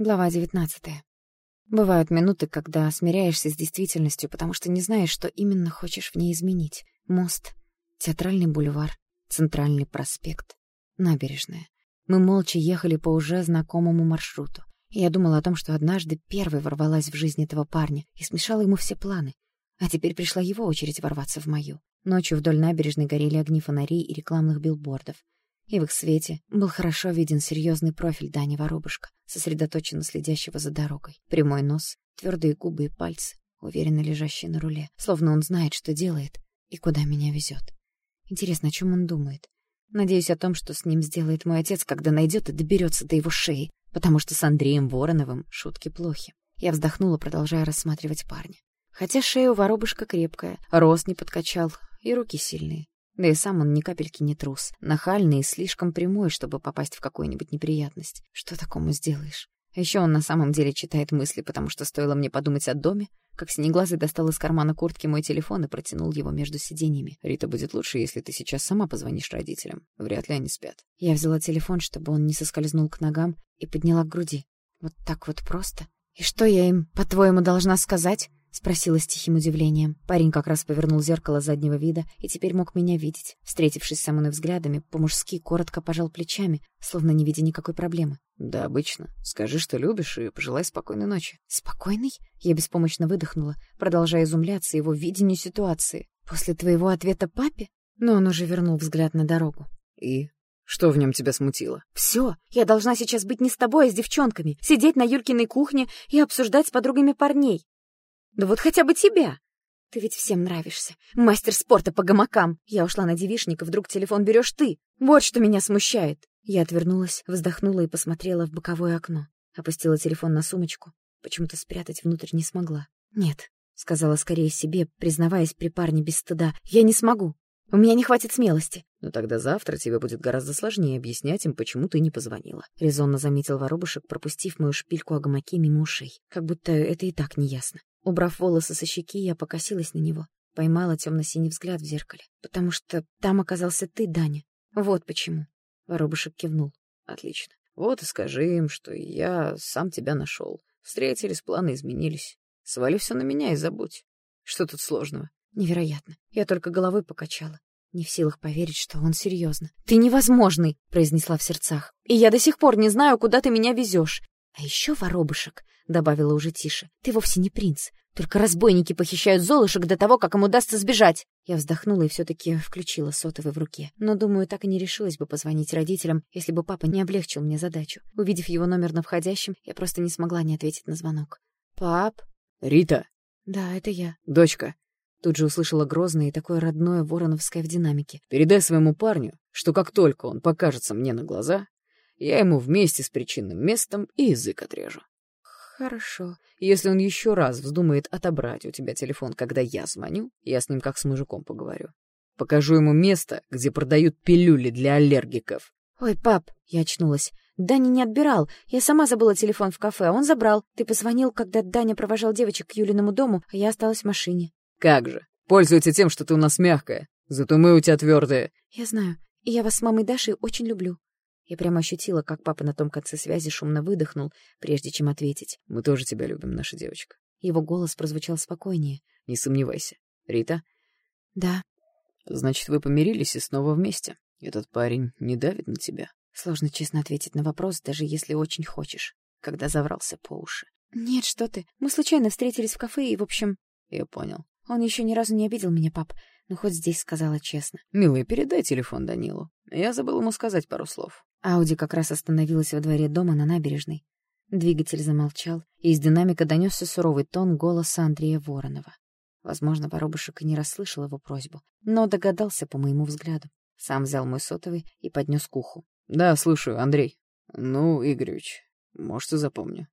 Глава 19. Бывают минуты, когда смиряешься с действительностью, потому что не знаешь, что именно хочешь в ней изменить. Мост, Театральный бульвар, Центральный проспект, набережная. Мы молча ехали по уже знакомому маршруту. И я думала о том, что однажды первой ворвалась в жизнь этого парня и смешала ему все планы. А теперь пришла его очередь ворваться в мою. Ночью вдоль набережной горели огни фонарей и рекламных билбордов. И в их свете был хорошо виден серьезный профиль Дани Воробушка, сосредоточенно следящего за дорогой. Прямой нос, твердые губы и пальцы, уверенно лежащие на руле, словно он знает, что делает и куда меня везет. Интересно, о чем он думает? Надеюсь, о том, что с ним сделает мой отец, когда найдет и доберется до его шеи, потому что с Андреем Вороновым шутки плохи. Я вздохнула, продолжая рассматривать парня. Хотя шея у Воробушка крепкая, рост не подкачал и руки сильные. Да и сам он ни капельки не трус, нахальный и слишком прямой, чтобы попасть в какую-нибудь неприятность. Что такому сделаешь? А еще он на самом деле читает мысли, потому что стоило мне подумать о доме, как Синеглазый достал из кармана куртки мой телефон и протянул его между сиденьями. «Рита, будет лучше, если ты сейчас сама позвонишь родителям. Вряд ли они спят». Я взяла телефон, чтобы он не соскользнул к ногам, и подняла к груди. Вот так вот просто. «И что я им, по-твоему, должна сказать?» — спросила с тихим удивлением. Парень как раз повернул зеркало заднего вида и теперь мог меня видеть. Встретившись со мной взглядами, по-мужски коротко пожал плечами, словно не видя никакой проблемы. «Да, обычно. Скажи, что любишь, и пожелай спокойной ночи». «Спокойной?» Я беспомощно выдохнула, продолжая изумляться его видению ситуации. «После твоего ответа папе?» Но он уже вернул взгляд на дорогу. «И? Что в нем тебя смутило?» «Всё. Я должна сейчас быть не с тобой, а с девчонками, сидеть на Юлькиной кухне и обсуждать с подругами парней. Да вот хотя бы тебя. Ты ведь всем нравишься. Мастер спорта по гамакам. Я ушла на девичник, и вдруг телефон берешь ты. Вот что меня смущает». Я отвернулась, вздохнула и посмотрела в боковое окно. Опустила телефон на сумочку. Почему-то спрятать внутрь не смогла. «Нет», — сказала скорее себе, признаваясь при парне без стыда. «Я не смогу. У меня не хватит смелости». «Но тогда завтра тебе будет гораздо сложнее объяснять им, почему ты не позвонила», — резонно заметил Воробушек, пропустив мою шпильку о гамаке мимо ушей. Как будто это и так неясно. Убрав волосы со щеки, я покосилась на него. Поймала темно-синий взгляд в зеркале. «Потому что там оказался ты, Даня. Вот почему». Воробушек кивнул. «Отлично. Вот и скажи им, что я сам тебя нашел. Встретились, планы изменились. Свали все на меня и забудь. Что тут сложного?» Невероятно. Я только головой покачала. Не в силах поверить, что он серьезно. «Ты невозможный!» — произнесла в сердцах. «И я до сих пор не знаю, куда ты меня везешь. А еще, Воробушек, — добавила уже тише, — ты вовсе не принц. Только разбойники похищают золушек до того, как им удастся сбежать». Я вздохнула и все-таки включила сотовый в руке. Но, думаю, так и не решилась бы позвонить родителям, если бы папа не облегчил мне задачу. Увидев его номер на входящем, я просто не смогла не ответить на звонок. «Пап?» «Рита!» «Да, это я». «Дочка!» Тут же услышала грозное и такое родное вороновское в динамике. «Передай своему парню, что как только он покажется мне на глаза, я ему вместе с причинным местом и язык отрежу». «Хорошо». «Если он еще раз вздумает отобрать у тебя телефон, когда я звоню, я с ним как с мужиком поговорю. Покажу ему место, где продают пилюли для аллергиков». «Ой, пап», — я очнулась. «Даня не отбирал. Я сама забыла телефон в кафе, а он забрал. Ты позвонил, когда Даня провожал девочек к Юлиному дому, а я осталась в машине». «Как же! Пользуется тем, что ты у нас мягкая. Зато мы у тебя твердые». «Я знаю. И я вас с мамой Дашей очень люблю». Я прямо ощутила, как папа на том конце связи шумно выдохнул, прежде чем ответить. «Мы тоже тебя любим, наша девочка». Его голос прозвучал спокойнее. «Не сомневайся. Рита?» «Да». «Значит, вы помирились и снова вместе. Этот парень не давит на тебя?» Сложно честно ответить на вопрос, даже если очень хочешь, когда заврался по уши. «Нет, что ты. Мы случайно встретились в кафе и, в общем...» «Я понял. Он еще ни разу не обидел меня, пап. Но хоть здесь сказала честно». «Милый, передай телефон Данилу. Я забыл ему сказать пару слов». Ауди как раз остановилась во дворе дома на набережной. Двигатель замолчал, и из динамика донесся суровый тон голоса Андрея Воронова. Возможно, Воробушек и не расслышал его просьбу, но догадался по моему взгляду. Сам взял мой сотовый и поднес к уху. «Да, слушаю, Андрей. Ну, Игоревич, может, и запомню.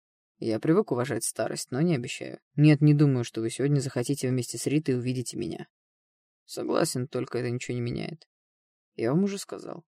Я привык уважать старость, но не обещаю. Нет, не думаю, что вы сегодня захотите вместе с Ритой увидеть меня. Согласен, только это ничего не меняет. Я вам уже сказал».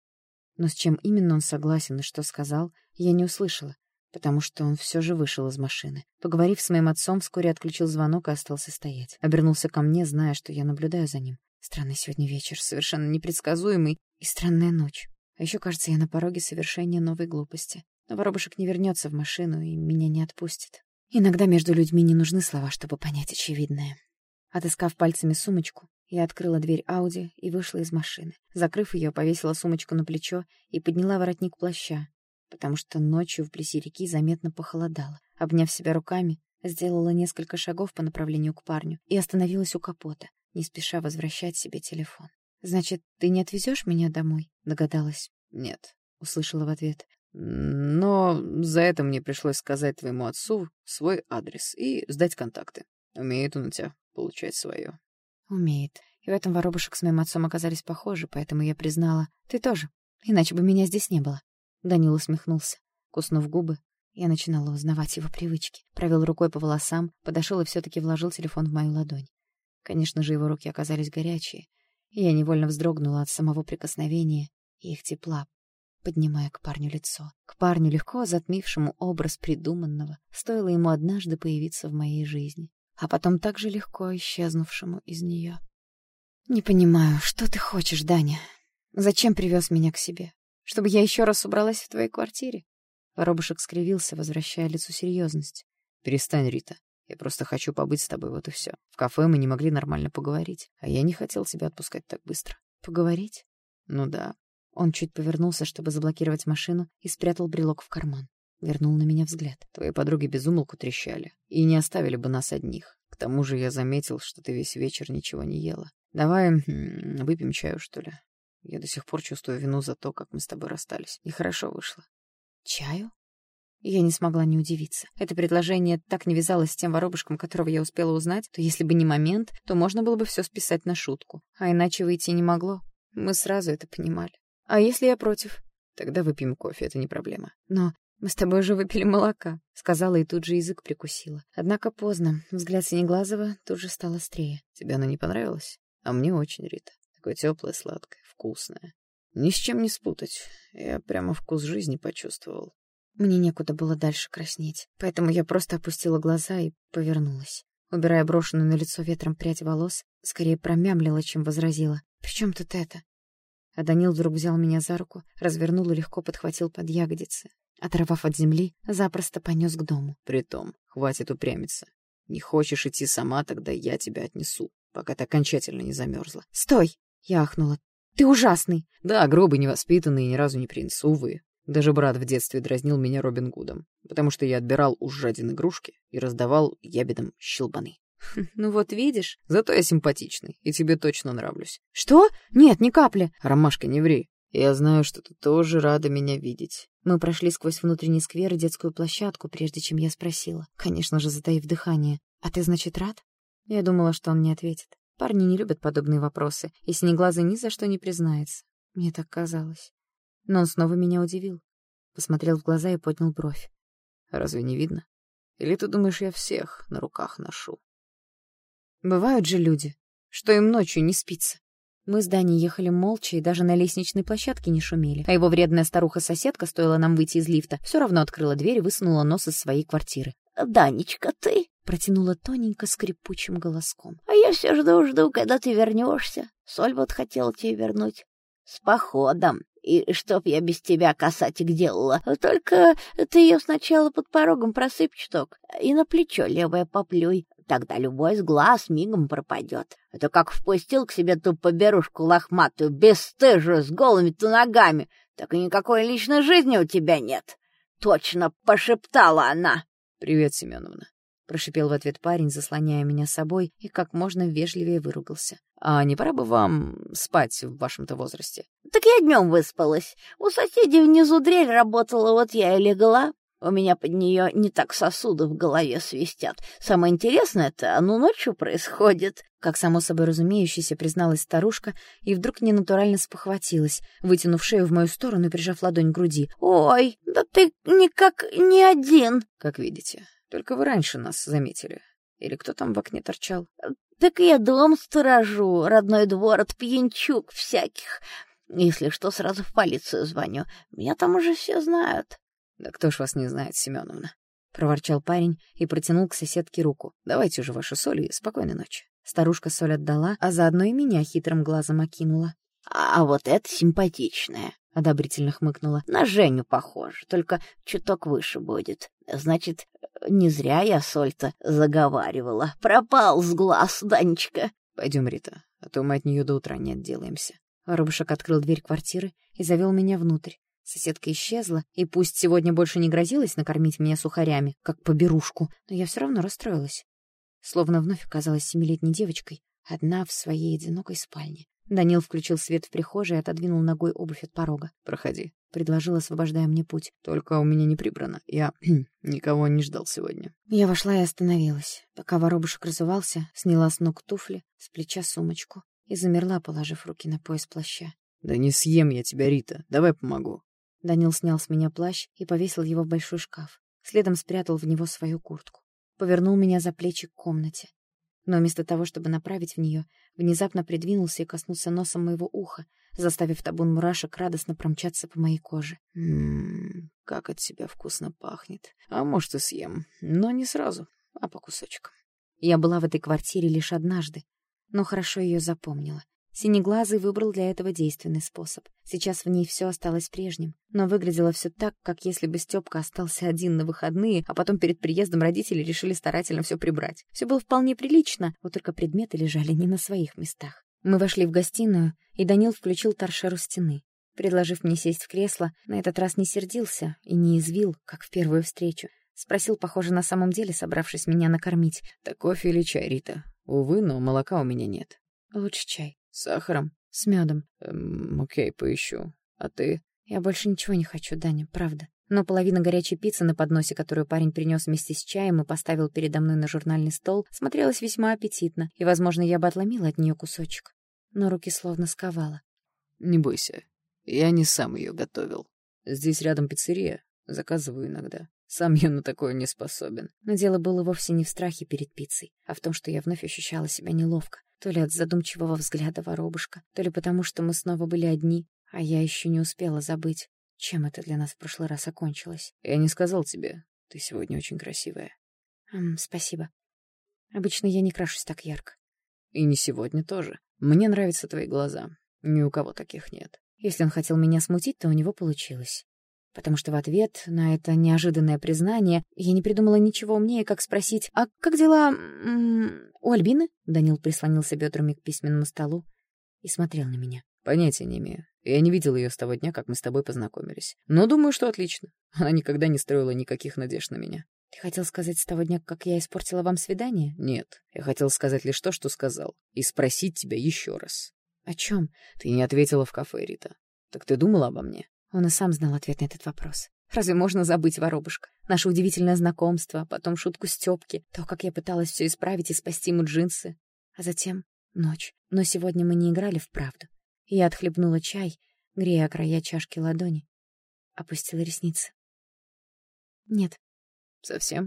Но с чем именно он согласен и что сказал, я не услышала, потому что он все же вышел из машины. Поговорив с моим отцом, вскоре отключил звонок и остался стоять. Обернулся ко мне, зная, что я наблюдаю за ним. Странный сегодня вечер, совершенно непредсказуемый, и странная ночь. А еще, кажется, я на пороге совершения новой глупости. Но воробушек не вернется в машину и меня не отпустит. Иногда между людьми не нужны слова, чтобы понять очевидное. Отыскав пальцами сумочку, я открыла дверь Ауди и вышла из машины. Закрыв ее, повесила сумочку на плечо и подняла воротник плаща, потому что ночью вблизи реки заметно похолодало. Обняв себя руками, сделала несколько шагов по направлению к парню и остановилась у капота, не спеша возвращать себе телефон. «Значит, ты не отвезешь меня домой?» — догадалась. «Нет», — услышала в ответ. «Но за это мне пришлось сказать твоему отцу свой адрес и сдать контакты. Умеет он у тебя получать свое». «Умеет. И в этом воробушек с моим отцом оказались похожи, поэтому я признала: ты тоже. Иначе бы меня здесь не было». Данил усмехнулся. Куснув губы, я начинала узнавать его привычки. Провел рукой по волосам, подошел и все-таки вложил телефон в мою ладонь. Конечно же, его руки оказались горячие, и я невольно вздрогнула от самого прикосновения и их тепла, поднимая к парню лицо. К парню, легко затмившему образ придуманного, стоило ему однажды появиться в моей жизни, а потом так же легко исчезнувшему из нее. «Не понимаю, что ты хочешь, Даня? Зачем привез меня к себе? Чтобы я еще раз убралась в твоей квартире?» Воробушек скривился, возвращая лицу серьезность. «Перестань, Рита. Я просто хочу побыть с тобой, вот и все. В кафе мы не могли нормально поговорить, а я не хотел тебя отпускать так быстро». «Поговорить?» «Ну да». Он чуть повернулся, чтобы заблокировать машину, и спрятал брелок в карман. Вернул на меня взгляд. «Твои подруги без умолку трещали и не оставили бы нас одних. К тому же я заметил, что ты весь вечер ничего не ела. Давай выпьем чаю, что ли? Я до сих пор чувствую вину за то, как мы с тобой расстались. Нехорошо вышло». «Чаю?» Я не смогла не удивиться. Это предложение так не вязалось с тем воробушком, которого я успела узнать, то если бы не момент, то можно было бы все списать на шутку. А иначе выйти не могло. Мы сразу это понимали. «А если я против?» «Тогда выпьем кофе, это не проблема». «Но мы с тобой уже выпили молока», — сказала и тут же язык прикусила. Однако поздно. Взгляд Синеглазого тут же стал острее. «Тебе оно не понравилось? А мне очень, Рита. Такое теплое, сладкое, вкусное. Ни с чем не спутать. Я прямо вкус жизни почувствовал». Мне некуда было дальше краснеть, поэтому я просто опустила глаза и повернулась. Убирая брошенную на лицо ветром прядь волос, скорее промямлила, чем возразила. «При чем тут это?» А Данил вдруг взял меня за руку, развернул и легко подхватил под ягодицы. Оторвав от земли, запросто понес к дому. «Притом, хватит упрямиться. Не хочешь идти сама, тогда я тебя отнесу, пока ты окончательно не замерзла». «Стой!» — я ахнула. «Ты ужасный!» «Да, грубый, невоспитанный и ни разу не принц, увы. Даже брат в детстве дразнил меня Робин Гудом, потому что я отбирал у жадин игрушки и раздавал ябедам щелбаны». «Ну вот видишь?» «Зато я симпатичный, и тебе точно нравлюсь». «Что? Нет, ни капли!» «Ромашка, не ври. Я знаю, что ты тоже рада меня видеть». Мы прошли сквозь внутренний сквер и детскую площадку, прежде чем я спросила, конечно же, затаив дыхание: «А ты, значит, рад?» Я думала, что он не ответит. Парни не любят подобные вопросы, и Синеглазый ни за что не признается. Мне так казалось. Но он снова меня удивил. Посмотрел в глаза и поднял бровь. «Разве не видно? Или ты думаешь, я всех на руках ношу?» Бывают же люди, что им ночью не спится. Мы с Даней ехали молча и даже на лестничной площадке не шумели. А его вредная старуха-соседка, стоило нам выйти из лифта, все равно открыла дверь и высунула нос из своей квартиры. «Данечка, ты?» — протянула тоненько скрипучим голоском. «А я все жду, когда ты вернешься. Соль вот хотела тебе вернуть. С походом. И чтоб я без тебя, касатик, делала. Только ты ее сначала под порогом просыпь чуток и на плечо левое поплюй. Тогда любой с глаз мигом пропадет. А то как впустил к себе ту поберушку лохматую, бесстыжую, с голыми-то ногами, так и никакой личной жизни у тебя нет. Точно пошептала она». «Привет, Семеновна», — прошипел в ответ парень, заслоняя меня собой, и как можно вежливее выругался. «А не пора бы вам спать в вашем-то возрасте?» «Так я днем выспалась. У соседей внизу дрель работала, вот я и легла. У меня под нее не так сосуды в голове свистят. Самое интересное-то, оно ночью происходит». Как само собой разумеющееся, призналась старушка и вдруг ненатурально спохватилась, вытянув шею в мою сторону и прижав ладонь к груди. «Ой, да ты никак не один». «Как видите, только вы раньше нас заметили. Или кто там в окне торчал?» «Так я дом сторожу, родной двор от пьянчук всяких. Если что, сразу в полицию звоню. Меня там уже все знают». «Да кто ж вас не знает, Семеновна?» — проворчал парень и протянул к соседке руку. «Давайте уже вашу соль и спокойной ночи». Старушка соль отдала, а заодно и меня хитрым глазом окинула. «А вот это симпатичная. — одобрительно хмыкнула. На Женю похож, только чуток выше будет. Значит, не зря я соль-то заговаривала. Пропал с глаз, Данечка. Пойдем, Рита, а то мы от нее до утра не отделаемся. Воробушек открыл дверь квартиры и завел меня внутрь. Соседка исчезла, и пусть сегодня больше не грозилась накормить меня сухарями, как поберушку, но я все равно расстроилась. Словно вновь оказалась 7-летней девочкой, одна в своей одинокой спальне. Данил включил свет в прихожей и отодвинул ногой обувь от порога. «Проходи», — предложил, освобождая мне путь. «Только у меня не прибрано. Я никого не ждал сегодня». Я вошла и остановилась. Пока воробушек разувался, сняла с ног туфли, с плеча сумочку и замерла, положив руки на пояс плаща. «Да не съем я тебя, Рита. Давай помогу». Данил снял с меня плащ и повесил его в большой шкаф. Следом спрятал в него свою куртку. Повернул меня за плечи к комнате. Но вместо того, чтобы направить в нее, внезапно придвинулся и коснулся носом моего уха, заставив табун мурашек радостно промчаться по моей коже. Как от тебя вкусно пахнет. А может, и съем. Но не сразу, а по кусочкам. Я была в этой квартире лишь однажды, но хорошо ее запомнила. Синеглазый выбрал для этого действенный способ. Сейчас в ней все осталось прежним, но выглядело все так, как если бы Стёпка остался один на выходные, а потом перед приездом родители решили старательно все прибрать. Все было вполне прилично, вот только предметы лежали не на своих местах. Мы вошли в гостиную, и Данил включил торшер у стены. Предложив мне сесть в кресло, на этот раз не сердился и не извил, как в первую встречу. Спросил, похоже, на самом деле, собравшись меня накормить. «Так кофе или чай, Рита? Увы, но молока у меня нет». «Лучше чай». «С сахаром?» «С медом». Окей, поищу. А ты?» «Я больше ничего не хочу, Даня, правда». Но половина горячей пиццы на подносе, которую парень принес вместе с чаем и поставил передо мной на журнальный стол, смотрелась весьма аппетитно, и, возможно, я бы отломила от нее кусочек. Но руки словно сковала. «Не бойся, я не сам ее готовил. Здесь рядом пиццерия, заказываю иногда. Сам я на такое не способен». Но дело было вовсе не в страхе перед пиццей, а в том, что я вновь ощущала себя неловко. То ли от задумчивого взгляда воробушка, то ли потому, что мы снова были одни, а я еще не успела забыть, чем это для нас в прошлый раз окончилось. «Я не сказал тебе, ты сегодня очень красивая». «Спасибо. Обычно я не крашусь так ярко». «И не сегодня тоже. Мне нравятся твои глаза. Ни у кого таких нет». Если он хотел меня смутить, то у него получилось. Потому что в ответ на это неожиданное признание я не придумала ничего умнее, как спросить: «А как дела у Альбины?» Данил прислонился бедрами к письменному столу и смотрел на меня. «Понятия не имею. Я не видел ее с того дня, как мы с тобой познакомились. Но думаю, что отлично. Она никогда не строила никаких надежд на меня». «Ты хотел сказать с того дня, как я испортила вам свидание?» «Нет. Я хотел сказать лишь то, что сказал. И спросить тебя еще раз». «О чем?» «Ты не ответила в кафе, Рита. Так ты думала обо мне?» Он и сам знал ответ на этот вопрос. Разве можно забыть, воробушка? Наше удивительное знакомство, потом шутку Стёпки, то, как я пыталась все исправить и спасти ему джинсы. А затем ночь. Но сегодня мы не играли в правду. Я отхлебнула чай, грея края чашки ладони. Опустила ресницы. Нет. Совсем?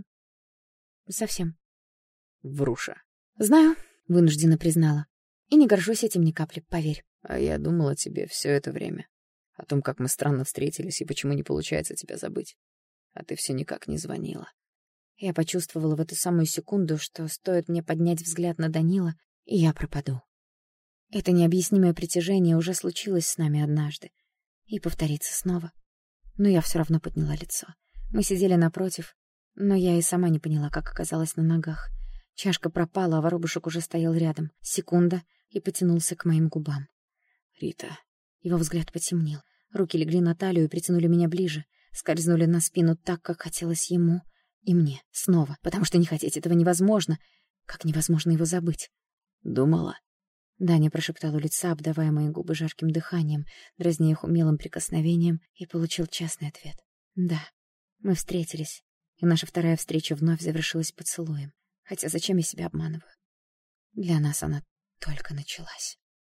Совсем. Вруша. Знаю, вынужденно признала. И не горжусь этим ни капли, поверь. А я думала о тебе все это время. О том, как мы странно встретились и почему не получается тебя забыть. А ты все никак не звонила. Я почувствовала в эту самую секунду, что стоит мне поднять взгляд на Данила, и я пропаду. Это необъяснимое притяжение уже случилось с нами однажды. И повторится снова. Но я все равно подняла лицо. Мы сидели напротив, но я и сама не поняла, как оказалась на ногах. Чашка пропала, а воробушек уже стоял рядом. Секунда, и потянулся к моим губам. «Рита». Его взгляд потемнел. Руки легли на талию и притянули меня ближе. Скользнули на спину так, как хотелось ему и мне. Снова. Потому что не хотеть этого невозможно. Как невозможно его забыть. «Думала?» Даня прошептал у лица, обдавая мои губы жарким дыханием, дразня их умелым прикосновением, и получил честный ответ. «Да». Мы встретились, и наша вторая встреча вновь завершилась поцелуем. Хотя зачем я себя обманываю? Для нас она только началась.